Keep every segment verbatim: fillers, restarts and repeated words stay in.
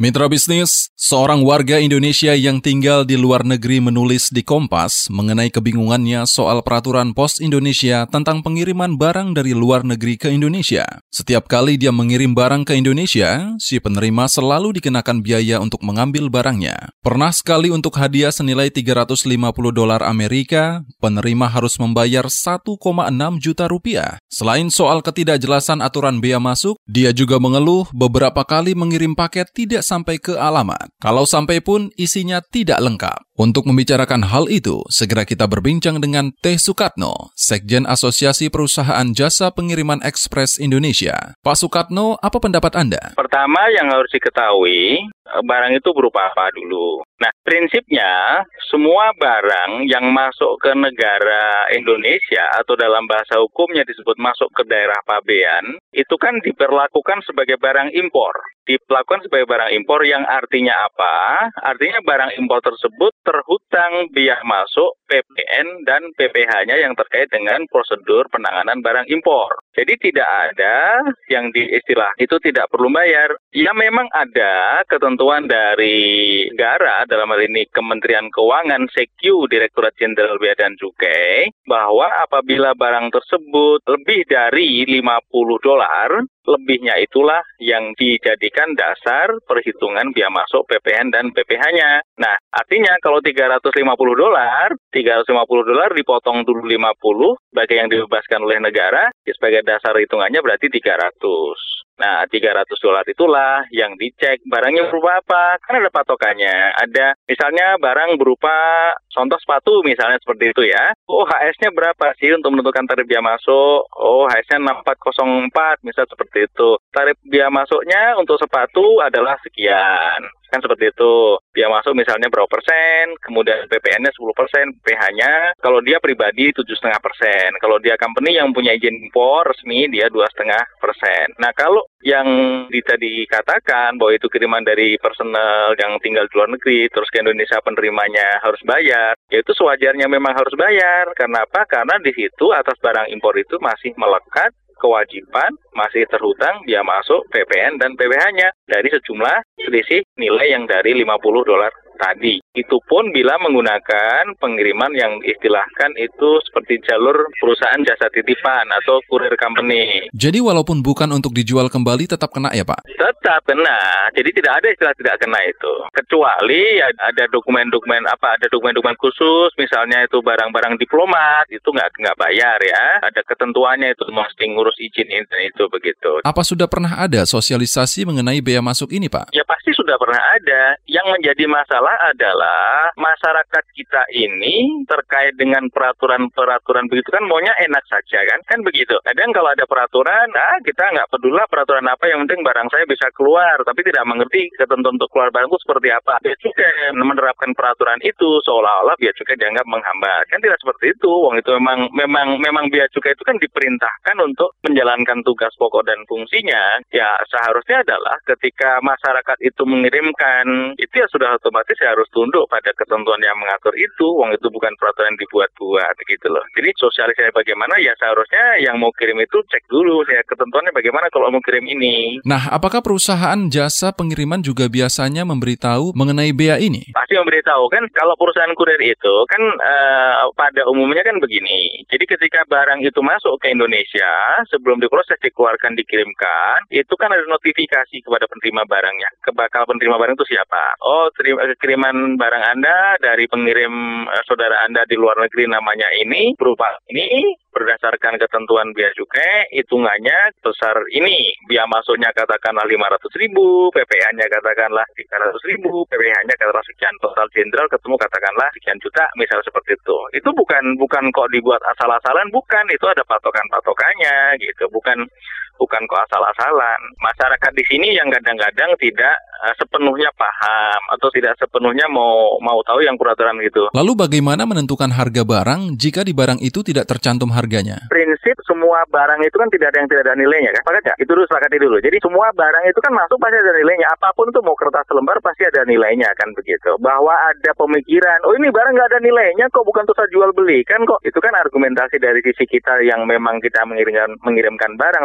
Mitra bisnis, seorang warga Indonesia yang tinggal di luar negeri menulis di Kompas mengenai kebingungannya soal peraturan Pos Indonesia tentang pengiriman barang dari luar negeri ke Indonesia. Setiap kali dia mengirim barang ke Indonesia, si penerima selalu dikenakan biaya untuk mengambil barangnya. Pernah sekali untuk hadiah senilai tiga ratus lima puluh dolar Amerika, penerima harus membayar satu koma enam juta rupiah. Selain soal ketidakjelasan aturan bea masuk, dia juga mengeluh beberapa kali mengirim paket tidak sampai ke alamat. Kalau sampai pun isinya tidak lengkap. Untuk membicarakan hal itu, segera kita berbincang dengan Teh Sukatno, Sekjen Asosiasi Perusahaan Jasa Pengiriman Ekspres Indonesia. Pak Sukatno, apa pendapat Anda? Pertama yang harus diketahui, barang itu berupa apa dulu. Nah, prinsipnya semua barang yang masuk ke negara Indonesia atau dalam bahasa hukumnya disebut masuk ke daerah pabean, itu kan diperlakukan sebagai barang impor. Diperlakukan sebagai barang impor yang artinya apa? Artinya barang impor tersebut terhutang biaya masuk P P N dan P P H-nya yang terkait dengan prosedur penanganan barang impor. Jadi tidak ada yang diistilah itu tidak perlu bayar. Ya memang ada ketentuan dari negara, dalam hal ini Kementerian Keuangan, Sekyu, Direktorat Jenderal Bea dan Cukai, bahwa apabila barang tersebut lebih dari lima puluh dolar, lebihnya itulah yang dijadikan dasar perhitungan biaya masuk P P N dan P P H-nya. Nah, artinya kalau tiga ratus lima puluh dolar, tiga ratus lima puluh dolar dipotong dulu lima puluh sebagai yang dibebaskan oleh negara, ya sebagai dasar hitungannya berarti tiga ratus. Nah, tiga ratus dolar itulah yang dicek barangnya berupa apa. Kan ada patokannya. Ada misalnya barang berupa contoh sepatu misalnya seperti itu ya. Oh, H S-nya berapa sih untuk menentukan tarif biaya masuk? Oh, H S-nya enam empat nol empat misal seperti itu. Tarif biaya masuknya untuk sepatu adalah sekian. Kan seperti itu. Biaya masuk misalnya berapa persen, kemudian P P N-nya sepuluh persen, P P H-nya kalau dia pribadi tujuh koma lima persen. Kalau dia company yang punya izin impor resmi, dia dua koma lima persen. Nah, kalau yang tadi katakan bahwa itu kiriman dari personel yang tinggal di luar negeri, terus ke Indonesia penerimanya harus bayar, ya itu sewajarnya memang harus bayar. Karena apa? Karena di situ atas barang impor itu masih melekat kewajiban masih terhutang biaya masuk P P N dan P P H-nya dari sejumlah selisih nilai yang dari lima puluh dolar tadi. Itu pun bila menggunakan pengiriman yang istilahkan itu seperti jalur perusahaan jasa titipan atau courier company. Jadi walaupun bukan untuk dijual kembali tetap kena ya Pak? Tetap kena. Jadi tidak ada istilah tidak kena itu. Kecuali ya ada dokumen-dokumen apa, ada dokumen-dokumen khusus, misalnya itu barang-barang diplomat, itu nggak nggak bayar ya. Ada ketentuannya itu mesti ngurus izin itu begitu. Apa sudah pernah ada sosialisasi mengenai bea masuk ini Pak? Ya pasti sudah pernah ada. Yang menjadi masalah adalah masyarakat kita ini terkait dengan peraturan-peraturan begitu kan maunya enak saja kan, kan begitu. Kadang kalau ada peraturan, nah kita nggak peduli peraturan apa, yang penting barang saya bisa keluar, tapi tidak mengerti ketentuan untuk keluar barang itu seperti apa. Bea Cukai menerapkan peraturan itu seolah-olah Bea Cukai dianggap menghambat, kan tidak seperti itu. Wong itu memang memang memang Bea Cukai itu kan diperintahkan untuk menjalankan tugas pokok dan fungsinya. Ya seharusnya adalah ketika masyarakat itu mengirimkan, itu ya sudah otomatis ya harus tunduk pada ketentuan yang mengatur itu. Wong itu bukan peraturan yang dibuat-buat gitu loh. Jadi sosialisasi bagaimana ya seharusnya yang mau kirim itu cek dulu ya ketentuannya bagaimana kalau mau kirim ini. Nah, apakah perusahaan jasa pengiriman juga biasanya memberitahu mengenai bea ini? Pasti memberitahu kan. Kalau perusahaan kurir itu kan uh, pada umumnya kan begini. Jadi ketika barang itu masuk ke Indonesia, sebelum diproses dikeluarkan dikirimkan, itu kan ada notifikasi kepada penerima barangnya. Bakal penerima barang itu siapa? Oh, terima kiriman barang Anda dari pengirim uh, saudara Anda di luar negeri namanya ini, berupa ini, berdasarkan ketentuan bea cukai, hitungannya besar ini. Biaya masuknya katakanlah lima ratus ribu, P P H-nya katakanlah tiga ratus ribu, P P H-nya katakanlah sekian, total jenderal ketemu katakanlah sekian juta, misalnya seperti itu. Itu bukan bukan kok dibuat asal-asalan, bukan. Itu ada patokan-patokannya gitu, bukan bukan kok asal-asalan. Masyarakat di sini yang kadang-kadang tidak uh, sepenuhnya paham atau tidak sepenuhnya mau mau tahu yang peraturan gitu. Lalu bagaimana menentukan harga barang jika di barang itu tidak tercantum harganya? Prinsip semua barang itu kan tidak ada yang tidak ada nilainya kan? Sepakat nggak? Itu dulu sepakati dulu. Jadi semua barang itu kan masuk pasti ada nilainya. Apapun itu mau kertas lembar pasti ada nilainya kan begitu. Bahwa ada pemikiran, oh ini barang nggak ada nilainya kok, bukan tuh jual beli kan kok. Itu kan argumentasi dari sisi kita yang memang kita mengirimkan mengirimkan barang. Tapi kan kita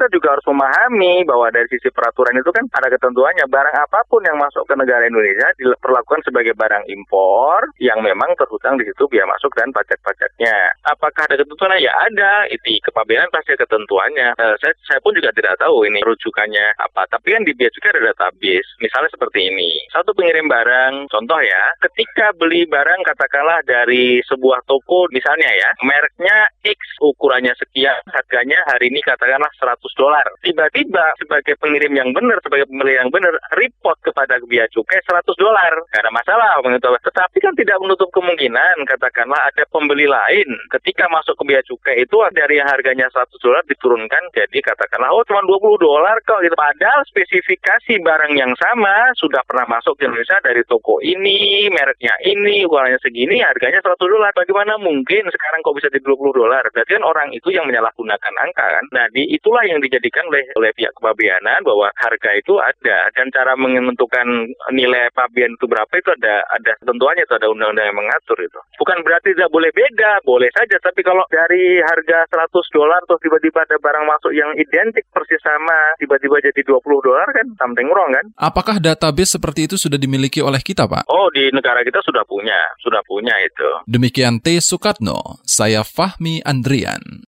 juga harus memahami bahwa dari sisi peraturan itu kan ada ketentuannya. Barang apapun yang masuk ke negara Indonesia diperlakukan sebagai barang impor yang memang terhutang di situ biaya masuk dan pajak-pajaknya. Apakah ada ketentuannya? Ya ada. Itu kepabeanan pasti ada ketentuannya. Uh, saya, saya pun juga tidak tahu ini rujukannya apa. Tapi kan di bea cukai ada database. Misalnya seperti ini. Satu pengirim barang, contoh ya, ketika beli barang katakanlah dari sebuah toko misalnya ya, mereknya X, ukurannya sekian, harganya hari ini katakanlah seratus dolar. Tiba-tiba sebagai pengirim yang benar, sebagai pembeli yang benar, report kepada bea cukai seratus dolar. Gak ada masalah. Tetapi kan tidak menutup kemungkinan, katakanlah ada pembeli lain ketika masuk ke bea cukai itu dari yang harganya seratus dolar diturunkan jadi katakanlah oh cuma dua puluh dolar kok gitu. Padahal spesifikasi barang yang sama sudah pernah masuk ke Indonesia dari toko ini, mereknya ini, ukurannya segini, harganya seratus dolar. Bagaimana mungkin sekarang kok bisa jadi dua puluh dolar? Berarti kan orang itu yang menyalahgunakan angka kan. Nah, di, itulah yang dijadikan oleh, oleh pihak kepabeanan bahwa harga itu ada dan cara menentukan nilai pabean itu berapa itu ada ada ketentuannya, itu ada undang-undang yang mengatur itu. Bukan berarti tidak boleh beda, boleh saja. Tapi kalau dari harga seratus dolar terus tiba-tiba ada barang masuk yang identik persis sama, tiba-tiba jadi dua puluh dolar kan something wrong kan. Apakah database seperti itu sudah dimiliki oleh kita, Pak? Oh, di negara kita sudah punya, sudah punya itu. Demikian T. Sukatno, saya Fahmi Andrian.